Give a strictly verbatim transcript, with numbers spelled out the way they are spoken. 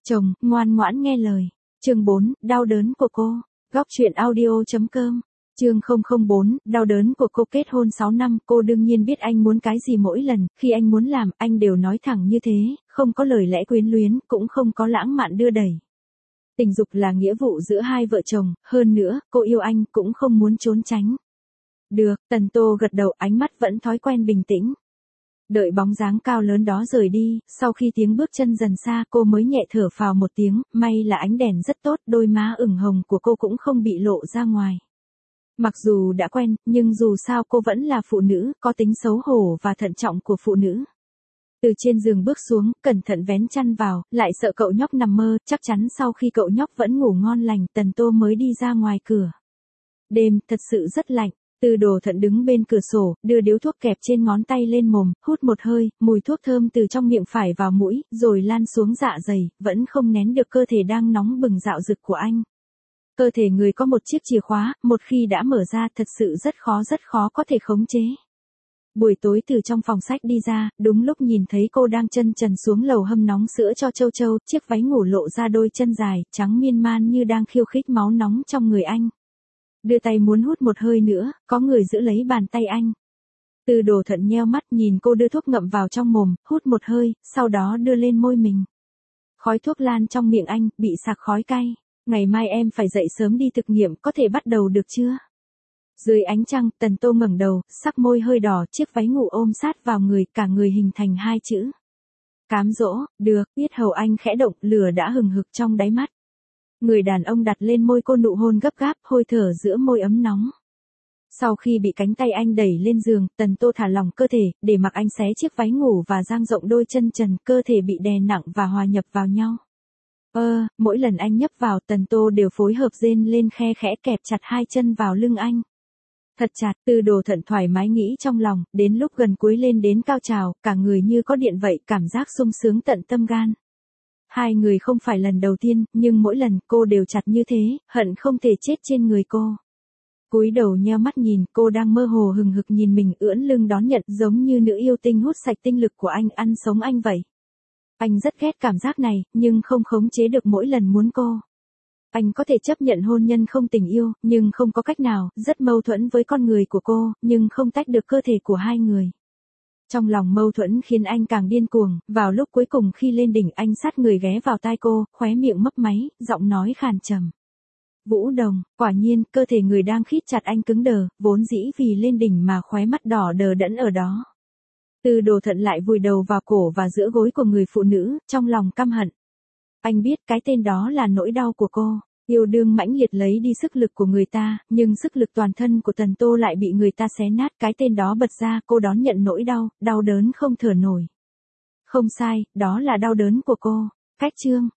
Chồng, ngoan ngoãn nghe lời. Chương bốn, đau đớn của cô. Góc truyện audio.com. Chương không không bốn, đau đớn của cô. Kết hôn sáu năm, cô đương nhiên biết anh muốn cái gì. Mỗi lần khi anh muốn làm, anh đều nói thẳng như thế, không có lời lẽ quyến luyến, cũng không có lãng mạn đưa đẩy. Tình dục là nghĩa vụ giữa hai vợ chồng, hơn nữa, cô yêu anh cũng không muốn trốn tránh. Được, Tần Tô gật đầu, ánh mắt vẫn thói quen bình tĩnh. Đợi bóng dáng cao lớn đó rời đi, sau khi tiếng bước chân dần xa, cô mới nhẹ thở phào một tiếng, may là ánh đèn rất tốt, đôi má ửng hồng của cô cũng không bị lộ ra ngoài. Mặc dù đã quen, nhưng dù sao cô vẫn là phụ nữ, có tính xấu hổ và thận trọng của phụ nữ. Từ trên giường bước xuống, cẩn thận vén chăn vào, lại sợ cậu nhóc nằm mơ, chắc chắn sau khi cậu nhóc vẫn ngủ ngon lành, Tần Tô mới đi ra ngoài cửa. Đêm, thật sự rất lạnh. Từ Đồ Thận đứng bên cửa sổ, đưa điếu thuốc kẹp trên ngón tay lên mồm, hút một hơi, mùi thuốc thơm từ trong miệng phải vào mũi, rồi lan xuống dạ dày, vẫn không nén được cơ thể đang nóng bừng dạo dực của anh. Cơ thể người có một chiếc chìa khóa, một khi đã mở ra thật sự rất khó rất khó có thể khống chế. Buổi tối từ trong phòng sách đi ra, đúng lúc nhìn thấy cô đang chân trần xuống lầu hâm nóng sữa cho Châu Châu, chiếc váy ngủ lộ ra đôi chân dài, trắng miên man như đang khiêu khích máu nóng trong người anh. Đưa tay muốn hút một hơi nữa, có người giữ lấy bàn tay anh. Từ Đồ Thận nheo mắt nhìn cô đưa thuốc ngậm vào trong mồm, hút một hơi, sau đó đưa lên môi mình. Khói thuốc lan trong miệng anh, bị sặc khói cay. Ngày mai em phải dậy sớm đi thực nghiệm, có thể bắt đầu được chưa? Dưới ánh trăng, Tần Tô ngẩng đầu, sắc môi hơi đỏ, chiếc váy ngủ ôm sát vào người, cả người hình thành hai chữ. Cám dỗ, được, yết hầu anh khẽ động, lửa đã hừng hực trong đáy mắt. Người đàn ông đặt lên môi cô nụ hôn gấp gáp, hôi thở giữa môi ấm nóng. Sau khi bị cánh tay anh đẩy lên giường, Tần Tô thả lỏng cơ thể, để mặc anh xé chiếc váy ngủ và dang rộng đôi chân trần, cơ thể bị đè nặng và hòa nhập vào nhau. Ơ, mỗi lần anh nhấp vào, Tần Tô đều phối hợp rên lên khe khẽ kẹp chặt hai chân vào lưng anh. Thật chặt, Từ Đồ Thận thoải mái nghĩ trong lòng, đến lúc gần cuối lên đến cao trào, cả người như có điện vậy, cảm giác sung sướng tận tâm gan. Hai người không phải lần đầu tiên, nhưng mỗi lần cô đều chặt như thế, hận không thể chết trên người cô. Cúi đầu nheo mắt nhìn, cô đang mơ hồ hừng hực nhìn mình ưỡn lưng đón nhận, giống như nữ yêu tinh hút sạch tinh lực của anh, ăn sống anh vậy. Anh rất ghét cảm giác này, nhưng không khống chế được mỗi lần muốn cô. Anh có thể chấp nhận hôn nhân không tình yêu, nhưng không có cách nào, rất mâu thuẫn với con người của cô, nhưng không tách được cơ thể của hai người. Trong lòng mâu thuẫn khiến anh càng điên cuồng, vào lúc cuối cùng khi lên đỉnh anh sát người ghé vào tai cô, khóe miệng mấp máy, giọng nói khàn trầm. Vũ Đồng, quả nhiên, cơ thể người đang khít chặt anh cứng đờ, vốn dĩ vì lên đỉnh mà khóe mắt đỏ đờ đẫn ở đó. Từ Đồ Thận lại vùi đầu vào cổ và giữa gối của người phụ nữ, trong lòng căm hận. Anh biết cái tên đó là nỗi đau của cô. Yêu đương mãnh liệt lấy đi sức lực của người ta, nhưng sức lực toàn thân của Tần Tô lại bị người ta xé nát, cái tên đó bật ra, cô đón nhận nỗi đau, đau đớn không thở nổi. Không sai, đó là đau đớn của cô. Cách chương